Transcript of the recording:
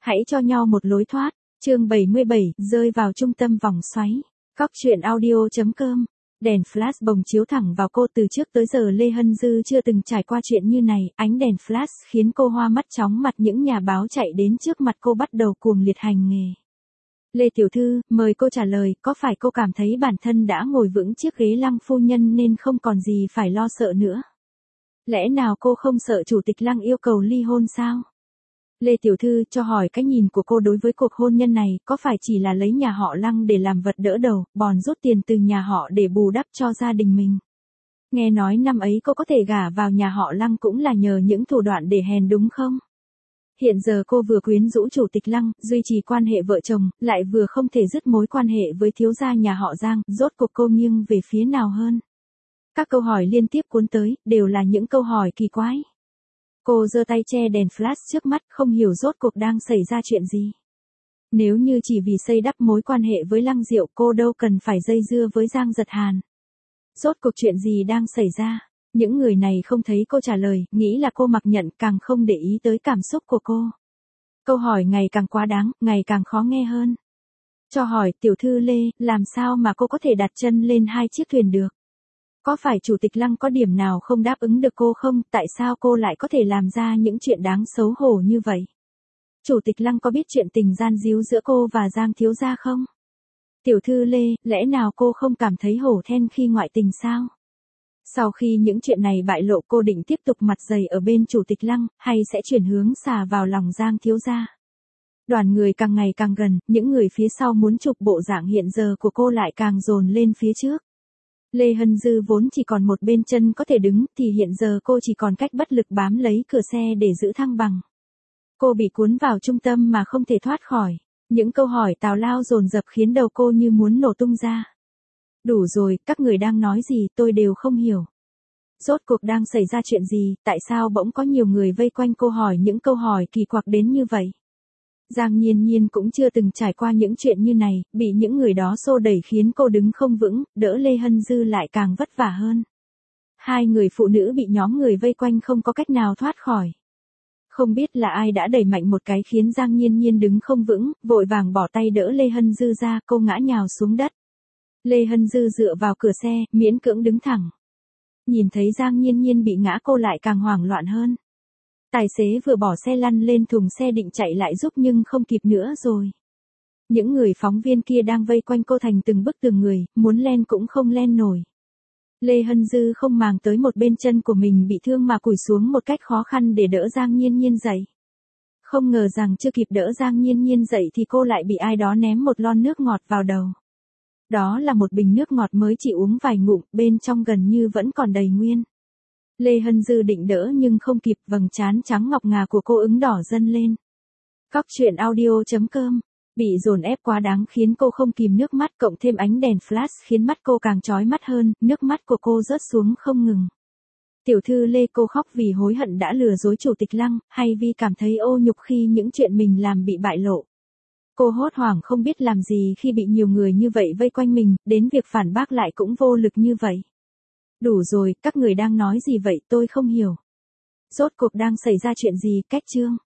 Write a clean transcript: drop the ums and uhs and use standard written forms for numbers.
Hãy cho nhau một lối thoát. Chương 77, rơi vào trung tâm vòng xoáy. Cóc truyện audio.com. Đèn flash bồng chiếu thẳng vào cô, từ trước tới giờ Lê Hân Dư chưa từng trải qua chuyện như này, ánh đèn flash khiến cô hoa mắt chóng mặt, những nhà báo chạy đến trước mặt cô bắt đầu cuồng liệt hành nghề. Lê tiểu thư, mời cô trả lời, có phải cô cảm thấy bản thân đã ngồi vững chiếc ghế Lăng phu nhân nên không còn gì phải lo sợ nữa? Lẽ nào cô không sợ chủ tịch Lăng yêu cầu ly hôn sao? Lê tiểu thư, cho hỏi cái nhìn của cô đối với cuộc hôn nhân này, có phải chỉ là lấy nhà họ Lăng để làm vật đỡ đầu, bòn rút tiền từ nhà họ để bù đắp cho gia đình mình? Nghe nói năm ấy cô có thể gả vào nhà họ Lăng cũng là nhờ những thủ đoạn để hèn đúng không? Hiện giờ cô vừa quyến rũ chủ tịch Lăng, duy trì quan hệ vợ chồng, lại vừa không thể dứt mối quan hệ với thiếu gia nhà họ Giang, rốt cuộc cô nghiêng về phía nào hơn? Các câu hỏi liên tiếp cuốn tới, đều là những câu hỏi kỳ quái. Cô giơ tay che đèn flash trước mắt, không hiểu rốt cuộc đang xảy ra chuyện gì. Nếu như chỉ vì xây đắp mối quan hệ với Lăng Diệu, cô đâu cần phải dây dưa với Giang Giật Hàn. Rốt cuộc chuyện gì đang xảy ra? Những người này không thấy cô trả lời, nghĩ là cô mặc nhận, càng không để ý tới cảm xúc của cô. Câu hỏi ngày càng quá đáng, ngày càng khó nghe hơn. Cho hỏi, tiểu thư Lê, làm sao mà cô có thể đặt chân lên hai chiếc thuyền được? Có phải chủ tịch Lăng có điểm nào không đáp ứng được cô không? Tại sao cô lại có thể làm ra những chuyện đáng xấu hổ như vậy? Chủ tịch Lăng có biết chuyện tình gian díu giữa cô và Giang thiếu gia không? Tiểu thư Lê, lẽ nào cô không cảm thấy hổ thẹn khi ngoại tình sao? Sau khi những chuyện này bại lộ, cô định tiếp tục mặt dày ở bên chủ tịch Lăng, hay sẽ chuyển hướng xà vào lòng Giang thiếu gia? Đoàn người càng ngày càng gần, những người phía sau muốn chụp bộ dạng hiện giờ của cô lại càng dồn lên phía trước. Lê Hân Dư vốn chỉ còn một bên chân có thể đứng, thì hiện giờ cô chỉ còn cách bất lực bám lấy cửa xe để giữ thăng bằng. Cô bị cuốn vào trung tâm mà không thể thoát khỏi. Những câu hỏi tào lao dồn dập khiến đầu cô như muốn nổ tung ra. Đủ rồi, các người đang nói gì tôi đều không hiểu. Rốt cuộc đang xảy ra chuyện gì, tại sao bỗng có nhiều người vây quanh cô hỏi những câu hỏi kỳ quặc đến như vậy? Giang Nhiên Nhiên cũng chưa từng trải qua những chuyện như này, bị những người đó xô đẩy khiến cô đứng không vững, đỡ Lê Hân Dư lại càng vất vả hơn. Hai người phụ nữ bị nhóm người vây quanh không có cách nào thoát khỏi. Không biết là ai đã đẩy mạnh một cái khiến Giang Nhiên Nhiên đứng không vững, vội vàng bỏ tay đỡ Lê Hân Dư ra, cô ngã nhào xuống đất. Lê Hân Dư dựa vào cửa xe, miễn cưỡng đứng thẳng. Nhìn thấy Giang Nhiên Nhiên bị ngã, cô lại càng hoảng loạn hơn. Tài xế vừa bỏ xe lăn lên thùng xe định chạy lại giúp nhưng không kịp nữa rồi. Những người phóng viên kia đang vây quanh cô thành từng bức tường người, muốn len cũng không len nổi. Lê Hân Dư không màng tới một bên chân của mình bị thương mà cúi xuống một cách khó khăn để đỡ Giang Nhiên Nhiên dậy. Không ngờ rằng chưa kịp đỡ Giang Nhiên Nhiên dậy thì cô lại bị ai đó ném một lon nước ngọt vào đầu. Đó là một bình nước ngọt mới chỉ uống vài ngụm, bên trong gần như vẫn còn đầy nguyên. Lê Hân Dư định đỡ nhưng không kịp, vầng trán trắng ngọc ngà của cô ửng đỏ dần lên. Cóc truyện audio.com. Bị dồn ép quá đáng khiến cô không kìm nước mắt, cộng thêm ánh đèn flash khiến mắt cô càng chói mắt hơn, nước mắt của cô rớt xuống không ngừng. Tiểu thư Lê, cô khóc vì hối hận đã lừa dối chủ tịch Lăng, hay vì cảm thấy ô nhục khi những chuyện mình làm bị bại lộ? Cô hốt hoảng không biết làm gì khi bị nhiều người như vậy vây quanh mình, đến việc phản bác lại cũng vô lực như vậy. Đủ rồi, các người đang nói gì vậy tôi không hiểu. Rốt cuộc đang xảy ra chuyện gì, cách chương?